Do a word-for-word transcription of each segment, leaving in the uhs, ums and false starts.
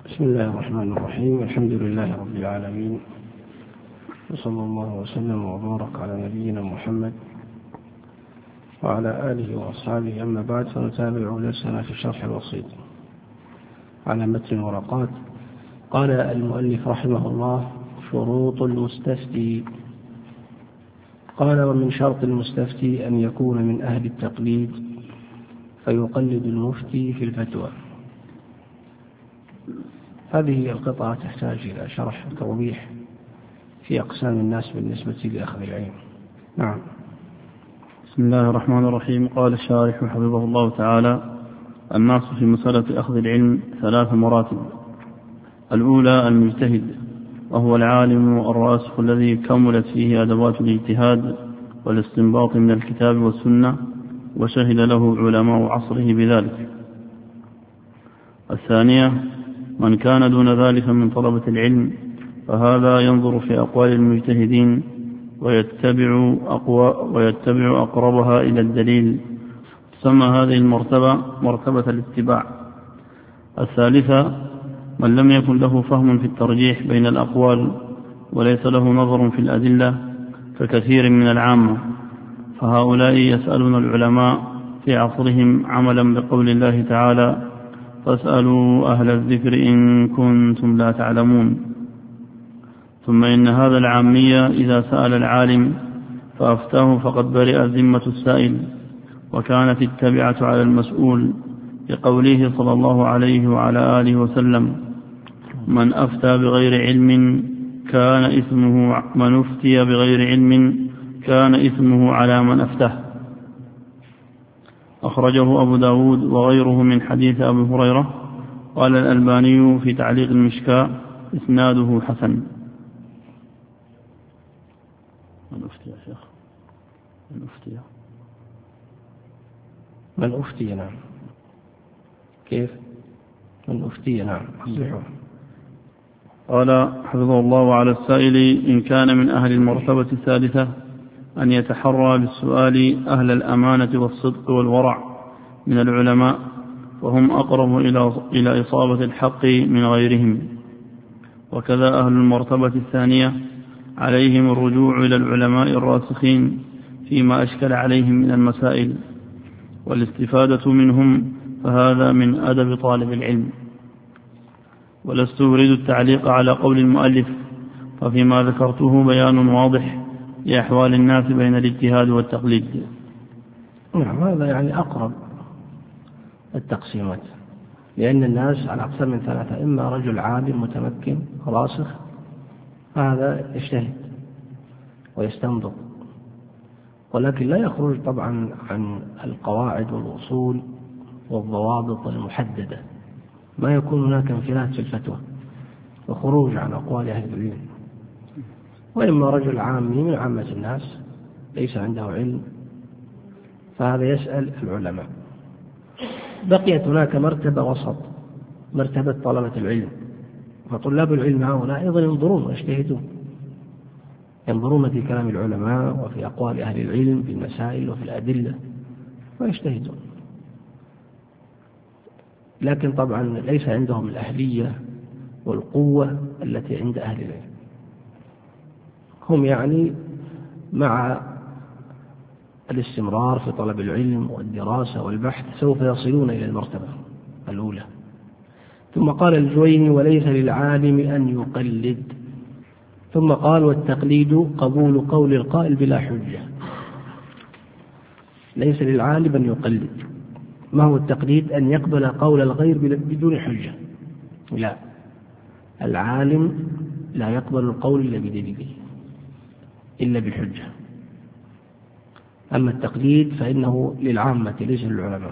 بسم الله الرحمن الرحيم. الحمد لله رب العالمين، وصلى الله وسلم وبارك على نبينا محمد وعلى آله وأصحابه. أما بعد، فنتابع درسنا في الشرح الوسيط على متن الورقات. قال المؤلف رحمه الله: شروط المستفتي. قال: ومن شرط المستفتي أن يكون من أهل التقليد فيقلد المفتي في الفتوى. هذه القطعة تحتاج إلى شرح وتوضيح في أقسام الناس بالنسبة لأخذ العلم. نعم. بسم الله الرحمن الرحيم. قال الشارح حفظه الله تعالى: الناس في مسألة أخذ العلم ثلاث مراتب. الأولى المجتهد، وهو العالم الراسخ الذي كملت فيه أدوات الاجتهاد والاستنباط من الكتاب والسنة، وشهد له علماء عصره بذلك. الثانية من كان دون ذلك من طلبة العلم، فهذا ينظر في أقوال المجتهدين ويتبع, أقوى ويتبع أقربها إلى الدليل، تسمى هذه المرتبة مرتبة الاتباع. الثالثة من لم يكن له فهم في الترجيح بين الأقوال وليس له نظر في الأدلة ككثير من العامة، فهؤلاء يسألون العلماء في عصرهم عملا بقول الله تعالى: فاسألوا أهل الذكر إن كنتم لا تعلمون. ثم إن هذا العامية إذا سأل العالم فأفتاه فقد برئ ذمة السائل، وكانت التبعة على المسؤول، بقوله صلى الله عليه وعلى آله وسلم: من أفتى بغير علم كان إثمه من أفتي بغير علم كان إثمه على من أفتاه. أخرجه أبو داود وغيره من حديث أبي هريرة. قال الألباني في تعليق المشكاة: إسناده حسن. من أفتي يا شيخ؟ من أفتي من أفتي نعم. كيف؟ من أفتي نعم. قال حفظه الله: على السائل إن كان من أهل المرتبة الثالثة أن يتحرى بالسؤال أهل الأمانة والصدق والورع من العلماء، وهم أقرب إلى إصابة الحق من غيرهم. وكذا أهل المرتبة الثانية عليهم الرجوع إلى العلماء الراسخين فيما أشكل عليهم من المسائل والاستفادة منهم، فهذا من أدب طالب العلم. ولست أريد التعليق على قول المؤلف، ففيما ذكرته بيان واضح لأحوال الناس بين الاجتهاد والتقليد. نعم، هذا يعني أقرب التقسيمات، لأن الناس على أقسام من ثلاثة: إما رجل عالم متمكن راسخ، هذا يجتهد ويستنبط، ولكن لا يخرج طبعا عن القواعد والأصول والضوابط المحددة، ما يكون هناك انفلات في الفتوى وخروج عن أقوال أهل العلم. وإما رجل عامي من عامة الناس ليس عنده علم، فهذا يسأل العلماء. بقيت هناك مرتبة وسط، مرتبة طلبة العلم، فطلاب العلم هؤلاء أيضا ينظرون ويجتهدون، ينظرون في كلام العلماء وفي أقوال أهل العلم في المسائل وفي الأدلة ويجتهدون، لكن طبعا ليس عندهم الأهلية والقوة التي عند أهل العلم. هم يعني مع الاستمرار في طلب العلم والدراسة والبحث سوف يصلون إلى المرتبة الأولى. ثم قال الجويني: وليس للعالم أن يقلد. ثم قال: والتقليد قبول قول القائل بلا حجة. ليس للعالم أن يقلد. ما هو التقليد؟ أن يقبل قول الغير بدون حجة. لا، العالم لا يقبل القول إلا بدليله، إلا بحجة. أما التقليد فإنه للعامة ليس للعلماء.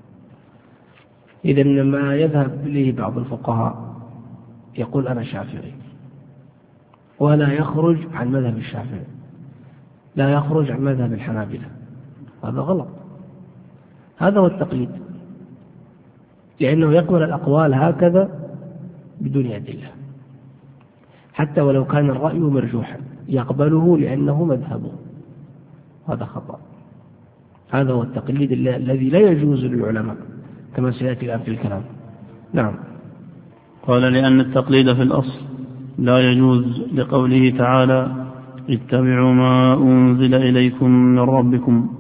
إذن ما يذهب إليه بعض الفقهاء يقول: أنا شافعي، ولا يخرج عن مذهب الشافعي، لا يخرج عن مذهب الحنابلة، هذا غلط. هذا هو التقليد، لأنه يقبل الأقوال هكذا بدون أدلة، حتى ولو كان الرأي مرجوحا يقبله لأنه مذهبه، هذا خطأ. هذا هو التقليد الذي لا يجوز للعلماء كما سيأتي الآن في الكلام. نعم. قال لأن التقليد في الأصل لا يجوز لقوله تعالى اتبعوا ما أنزل إليكم من ربكم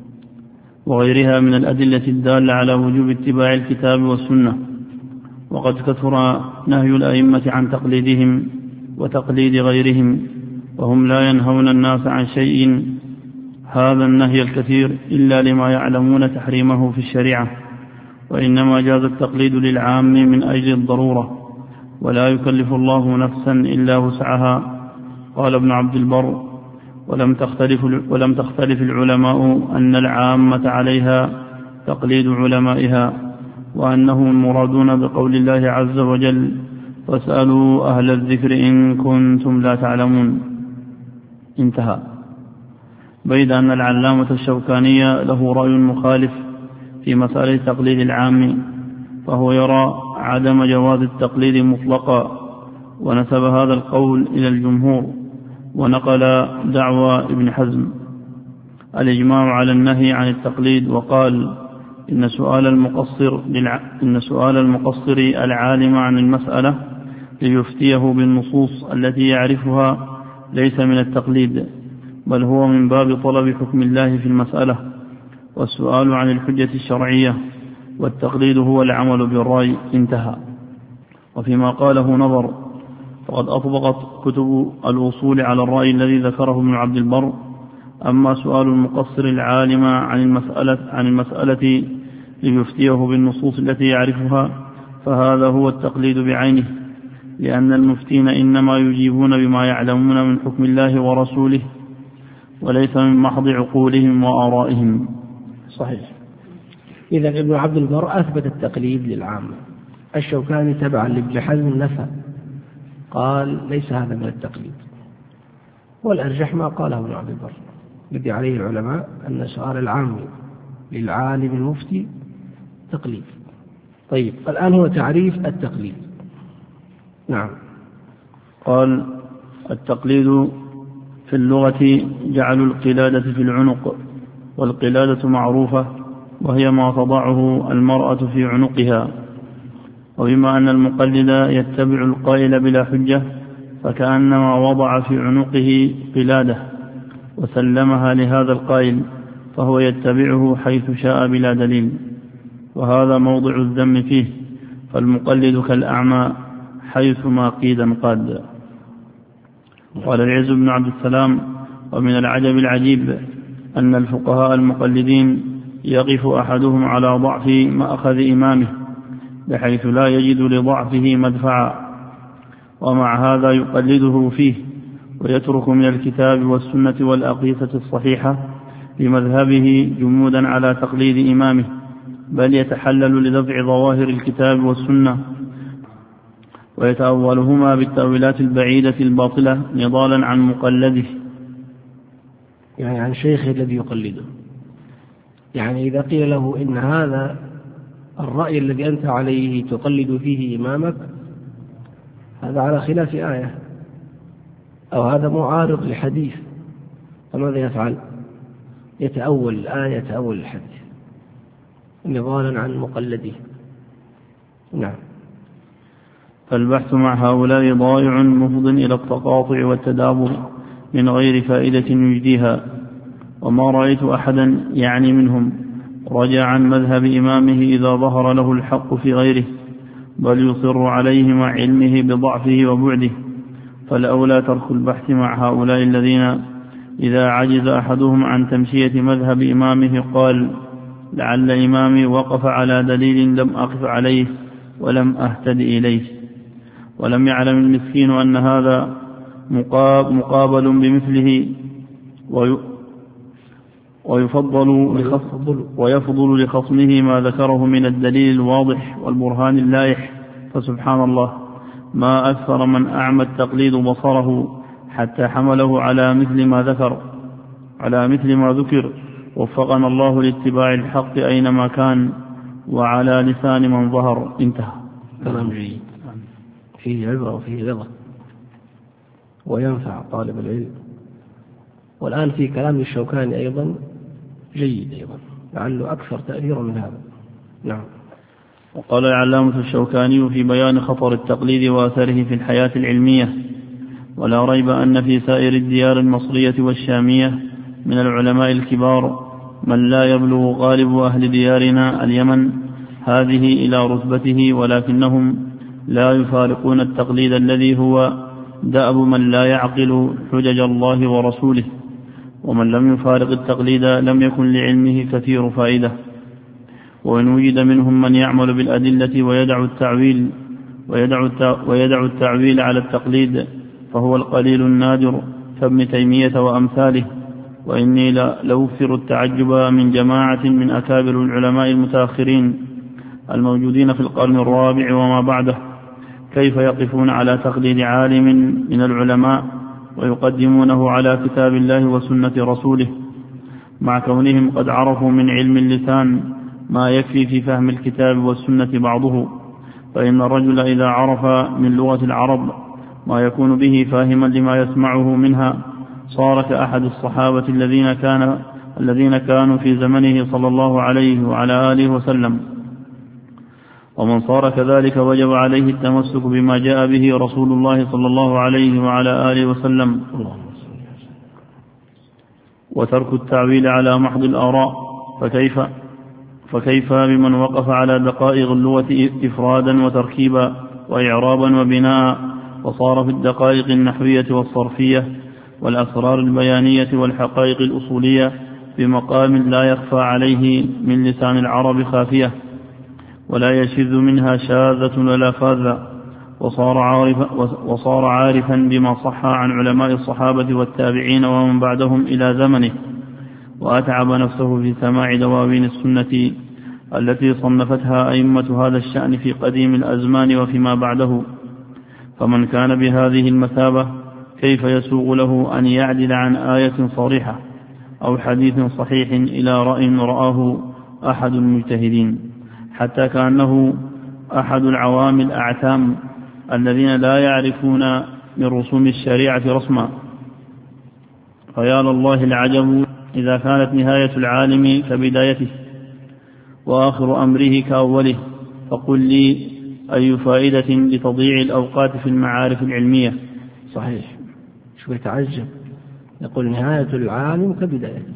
وغيرها من الأدلة الدالة على وجوب اتباع الكتاب والسنة. وقد كثر نهي الأئمة عن تقليدهم وتقليد غيرهم، وهم لا ينهون الناس عن شيء هذا النهي الكثير إلا لما يعلمون تحريمه في الشريعة، وإنما جاز التقليد للعام من أجل الضرورة، ولا يكلف الله نفسا إلا وسعها. قال ابن عبد البر ولم تختلف, ولم تختلف العلماء أن العامة عليها تقليد علمائها، وأنهم المرادون بقول الله عز وجل فاسألوا أهل الذكر إن كنتم لا تعلمون. انتهى. بيد أن العلامة الشوكاني له رأي مخالف في مسألة تقليد العام، فهو يرى عدم جواز التقليد مطلقا، ونسب هذا القول إلى الجمهور، ونقل دعوى ابن حزم الإجماع على النهي عن التقليد، وقال إن سؤال المقصر, إن سؤال المقصر العالم عن المسألة ليفتيه بالنصوص التي يعرفها ليس من التقليد، بل هو من باب طلب حكم الله في المسألة، والسؤال عن الحجة الشرعية، والتقليد هو العمل بالرأي. انتهى. وفيما قاله نظر، فقد أطبقت كتب الوصول على الرأي الذي ذكره ابن عبد البر. أما سؤال المقصر العالم عن المسألة, عن المسألة ليفتيه بالنصوص التي يعرفها، فهذا هو التقليد بعينه، لأن المفتين إنما يجيبون بما يعلمون من حكم الله ورسوله، وليس من محض عقولهم وآرائهم. صحيح. إذا ابن عبد البر أثبت التقليد للعامة. الشوكاني تبعا لابن حزم نفى، قال ليس هذا من التقليد، والأرجح ما قاله ابن عبد البر الذي عليه العلماء أن سؤال العام للعالم المفتي تقليد. طيب، الآن هو تعريف التقليد. نعم. قال التقليد في اللغة جعل القلادة في العنق، والقلادة معروفة وهي ما تضعه المرأة في عنقها. وبما أن المقلد يتبع القائل بلا حجة، فكأنما وضع في عنقه قلادة وسلمها لهذا القائل، فهو يتبعه حيث شاء بلا دليل، وهذا موضع الذم فيه، فالمقلد كالأعمى حيثما قيد انقاد. قال العز بن عبد السلام: ومن العجب العجيب أن الفقهاء المقلدين يقف أحدهم على ضعف مأخذ إمامه بحيث لا يجد لضعفه مدفعا، ومع هذا يقلده فيه، ويترك من الكتاب والسنة والأقيسة الصحيحة لمذهبه جمودا على تقليد إمامه، بل يتحلل لدفع ظواهر الكتاب والسنة ويتأولهما بالتأويلات البعيدة الباطلة نضالا عن مقلده، يعني عن شيخه الذي يقلده. يعني إذا قيل له إن هذا الرأي الذي أنت عليه تقلد فيه إمامك هذا على خلاف آية، أو هذا معارض لحديث، فماذا يفعل؟ يتأول الآية، يتأول الحديث نضالا عن مقلده. نعم. فالبحث مع هؤلاء ضائع مفض إلى التقاطع والتدابر من غير فائدة يجديها، وما رأيت أحدا يعني منهم رجع عن مذهب إمامه إذا ظهر له الحق في غيره، بل يصر عليه مع علمه بضعفه وبعده. فالأولى ترك البحث مع هؤلاء الذين إذا عجز أحدهم عن تمشية مذهب إمامه قال: لعل إمامي وقف على دليل لم أقف عليه ولم أهتد إليه، ولم يعلم المسكين أن هذا مقابل بمثله، ويفضل ويفضل لخصمه ما ذكره من الدليل الواضح والبرهان اللايح. فسبحان الله، ما أكثر من أعمى التقليد بصره حتى حمله على مثل ما ذكر على مثل ما ذكر وفقنا الله لاتباع الحق أينما كان وعلى لسان من ظهر. انتهى. كلام جيد فيه عبرة وفيه رضا وينفع طالب العلم. والآن في كلام الشوكاني أيضا جيد أيضا، لعله أكثر تأثيرا من هذا. نعم. وقال العلامة الشوكاني في بيان خطر التقليد وأثره في الحياة العلمية: ولا ريب أن في سائر الديار المصرية والشامية من العلماء الكبار من لا يبلغ غالب أهل ديارنا اليمن هذه إلى رتبته، ولكنهم لا يفارقون التقليد الذي هو دأب من لا يعقل حجج الله ورسوله. ومن لم يفارق التقليد لم يكن لعلمه كثير فائدة. وإن وجد منهم من يعمل بالأدلة ويدع التعويل ويدع ويدع التعويل على التقليد فهو القليل النادر كابن تيمية وأمثاله. وإني لأوفر التعجب من جماعة من أكابر العلماء المتأخرين الموجودين في القرن الرابع وما بعده، كيف يقفون على تقليد عالم من العلماء ويقدمونه على كتاب الله وسنة رسوله، مع كونهم قد عرفوا من علم اللسان ما يكفي في فهم الكتاب والسنة بعضه. فإن الرجل إذا عرف من لغة العرب ما يكون به فاهما لما يسمعه منها صار كأحد الصحابة الذين كان الذين كانوا في زمنه صلى الله عليه وعلى آله وسلم. ومن صار كذلك وجب عليه التمسك بما جاء به رسول الله صلى الله عليه وعلى آله وسلم، وترك التعويل على محض الآراء. فكيف فكيف بمن وقف على دقائق اللغة إفرادا وتركيبا وإعرابا وبناء، وصار في الدقائق النحوية والصرفية والأسرار البيانية والحقائق الأصولية بمقام لا يخفى عليه من لسان العرب خافية، ولا يشذ منها شاذة ولا فاذة، وصار عارفا, وصار عارفا بما صح عن علماء الصحابة والتابعين ومن بعدهم إلى زمنه، وأتعب نفسه في سماع دواوين السنة التي صنفتها أئمة هذا الشأن في قديم الأزمان وفيما بعده. فمن كان بهذه المثابة كيف يسوغ له أن يعدل عن آية صريحة أو حديث صحيح إلى رأي رآه أحد المجتهدين، حتى كأنه أحد العوام الأعتام الذين لا يعرفون من رسوم الشريعة رسما. فيا لله العجب إذا كانت نهاية العالم كبدايته وآخر أمره كأوله، فقل لي أي فائدة لتضييع الأوقات في المعارف العلمية. صحيح، شو يتعجب، يقول نهاية العالم كبدايته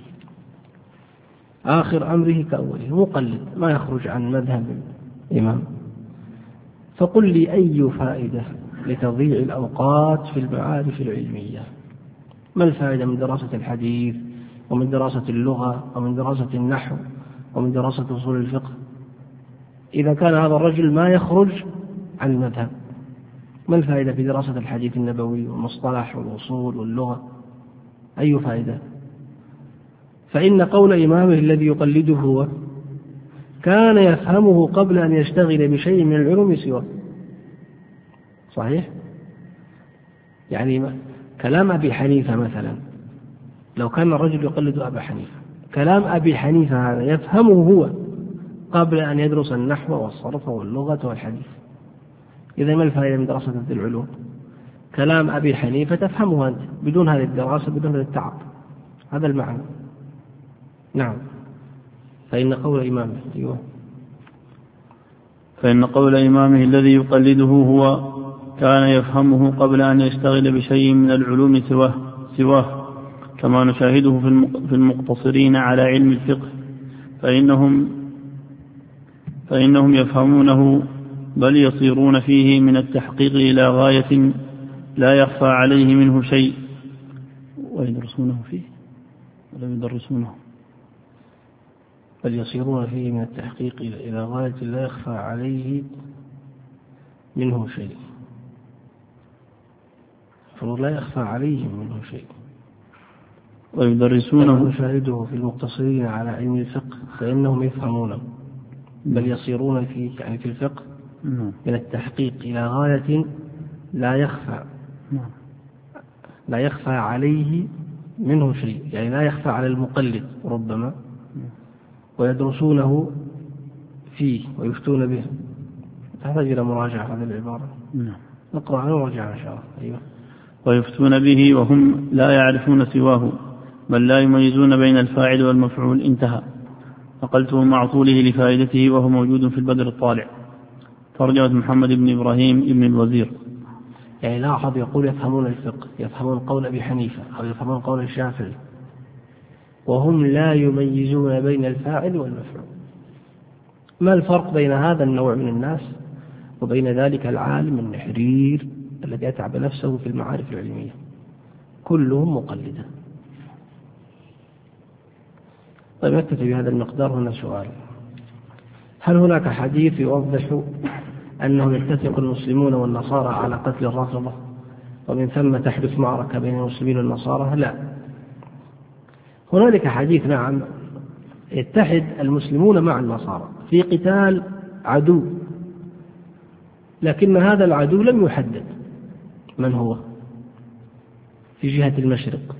آخر أمره كأوله، مقلد ما يخرج عن مذهب الإمام. فقل لي أي فائدة لتضييع الأوقات في المعارف العلمية؟ ما الفائدة من دراسة الحديث ومن دراسة اللغة ومن دراسة النحو ومن دراسة أصول الفقه إذا كان هذا الرجل ما يخرج عن المذهب؟ ما الفائدة في دراسة الحديث النبوي والمصطلح والأصول واللغة؟ أي فائدة؟ فإن قول إمامه الذي يقلده هو كان يفهمه قبل أن يشتغل بشيء من العلوم سواه. صحيح؟ يعني كلام أبي حنيفة مثلا، لو كان الرجل يقلد أبا حنيفة، كلام أبي حنيفة هذا يفهمه هو قبل أن يدرس النحو والصرف واللغة والحديث. إذا ما الفائدة من دراسة هذه العلوم؟ كلام أبي حنيفة تفهمه أنت بدون هذه الدراسة، بدون هذا التعب. هذا المعنى. نعم. فإن قول إمامه أيوه. فإن قول إمامه الذي يقلده هو كان يفهمه قبل أن يشتغل بشيء من العلوم سواه, سواه كما نشاهده في المقتصرين على علم الفقه، فإنهم, فإنهم يفهمونه بل يصيرون فيه من التحقيق إلى غاية لا يخفى عليه منه شيء، ويدرسونه فيه ولا يدرسونه بل يصيرون فيه من التحقيق إلى غاية لا يخفى عليه منه شيء، فلا يخفى عليه منه شيء. ويدرسونه نشاهده في المقتصرين على علم الفقه فإنهم يفهمونه بل يصيرون فيه يعني في الفقه من التحقيق إلى غاية لا يخفى لا يخفى عليه منه شيء، يعني لا يخفى على المقلد ربما، ويدرسونه فيه ويفتون به. تحتاج إلى مراجعة هذه العبارة. نعم. نقرأ عنه ونرجع إن شاء الله. أيوه. ويفتون به وهم لا يعرفون سواه بل لا يميزون بين الفاعل والمفعول. انتهى. نقلته مع طوله لفائدته وهو موجود في البدر الطالع. ترجمة محمد بن إبراهيم بن الوزير. يعني لاحظ يقول يفهمون الفقه، يفهمون قول أبي حنيفة أو يفهمون قول الشافعي، وهم لا يميزون بين الفاعل والمفعول. ما الفرق بين هذا النوع من الناس وبين ذلك العالم النحرير الذي أتعب نفسه في المعارف العلمية؟ كلهم مقلدة. طيب نكتفي بهذا المقدار. هنا سؤال: هل هناك حديث يوضح أنه يتفق المسلمون والنصارى على قتل الرافضة ومن ثم تحدث معركة بين المسلمين والنصارى؟ لا. هنالك حديث نعم يتحد المسلمون مع النصارى في قتال عدو، لكن هذا العدو لم يحدد من هو في جهة المشرق،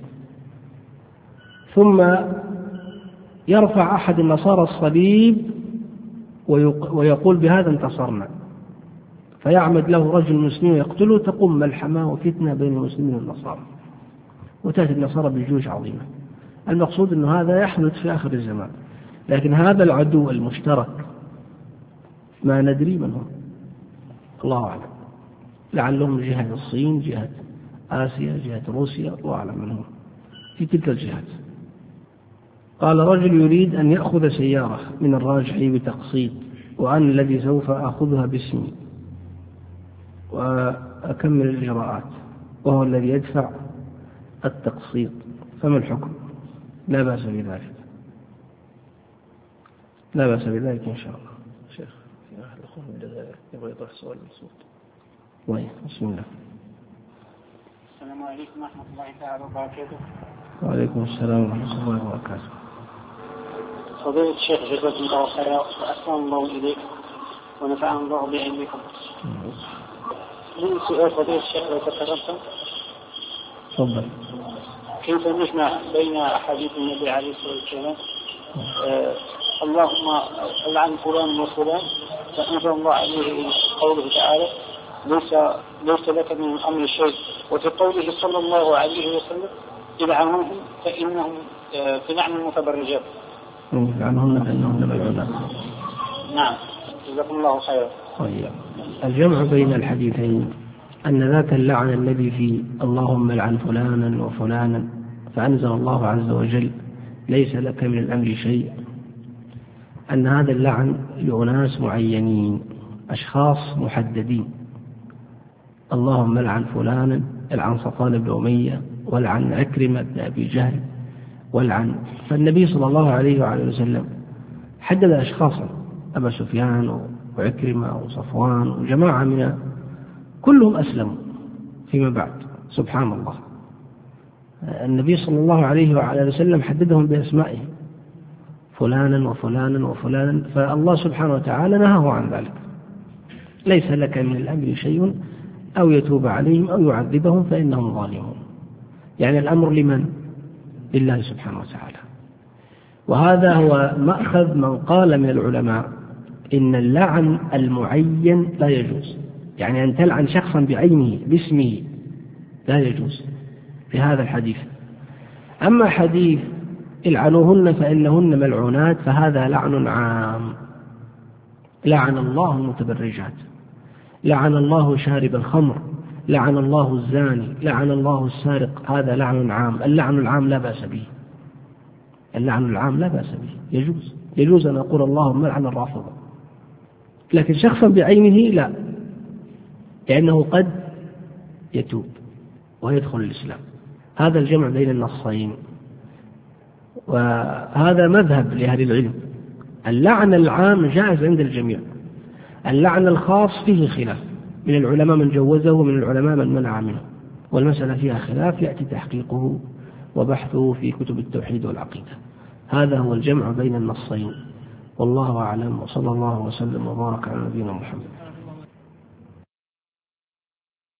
ثم يرفع أحد النصارى الصليب ويقول بهذا انتصرنا، فيعمد له رجل مسلم ويقتله، تقوم ملحمة وفتنة بين المسلمين والنصارى، وتأتي النصارى بجيوش عظيمة. المقصود أن هذا يحدث في آخر الزمان، لكن هذا العدو المشترك ما ندري من هو، الله أعلم. لعلهم جهة الصين، جهة آسيا، جهة روسيا، الله أعلم من هو في تلك الجهات. قال: رجل يريد أن يأخذ سيارة من الراجحي بتقسيط، وأنا الذي سوف أخذها باسمي وأكمل الإجراءات، وهو الذي يدفع التقسيط، فما الحكم؟ لا بأس بذلك، لا بأس بذلك إن شاء الله. شيخ في أحد الأخوة من الجزائر يبغى يطرح سؤال بالصوت. وين؟ بسم الله. السلام عليكم ورحمة الله تعالى وبركاته. وعليكم السلام ورحمة الله وبركاته. فضيلة الشيخ جزاكم الله خيرا وأحسن الله إليك ونفعنا الله بعلمكم. من سؤال فضيلة الشيخ لو تكرمتم؟ تفضل. كيف نجمع بين حديث النبي عليه الصلاة والسلام آه اللهم لعن فلان وفلان، فأنزل الله عليه قوله تعالى ليس ليس لك من الأمر شيء، وفي قوله صلى الله عليه وسلم العنوهم فإنهم آه في نعم المتبرجات. العنوهم فإنهم ملعونات. نعم جزاكم الله خيرا. طيب، الجمع بين الحديثين أن ذاك اللعن الذي في اللهم لعن فلانا وفلانا، فأنزل الله عز وجل ليس لك من الأمر شيء، أن هذا اللعن لأناس معينين، أشخاص محددين. اللهم لعن فلانا، العن صفوان بن أمية، والعن عكرمة بن أبي جهل، والعن. فالنبي صلى الله عليه وعلى وسلم حدد أشخاصا: أبا سفيان وعكرمة وصفوان وجماعة من كلهم أسلموا فيما بعد. سبحان الله، النبي صلى الله عليه وعلى وسلم حددهم بأسمائهم، فلانا وفلانا وفلانا، فالله سبحانه وتعالى نهاه عن ذلك. ليس لك من الأمر شيء أو يتوب عليهم أو يعذبهم فإنهم ظالمون. يعني الأمر لمن؟ لله سبحانه وتعالى. وهذا هو مأخذ من قال من العلماء إن اللعن المعين لا يجوز، يعني أن تلعن شخصا بعينه باسمه لا يجوز في هذا الحديث. أما حديث العنوهن فإنهن ملعونات فهذا لعن عام، لعن الله المتبرجات، لعن الله شارب الخمر، لعن الله الزاني، لعن الله السارق، هذا لعن عام. اللعن العام لا بأس به، اللعن العام لا بأس به، يجوز يجوز أن أقول اللهم لعن الرافضة، لكن شخصا بعينه لا، لأنه قد يتوب ويدخل الإسلام. هذا الجمع بين النصين، وهذا مذهب لأهل العلم. اللعن العام جائز عند الجميع، اللعن الخاص فيه خلاف، من العلماء من جوزه ومن العلماء من منع منه، والمسألة فيها خلاف يأتي تحقيقه وبحثه في كتب التوحيد والعقيدة. هذا هو الجمع بين النصين، والله أعلم، وصلى الله وسلم وبارك على نبينا محمد.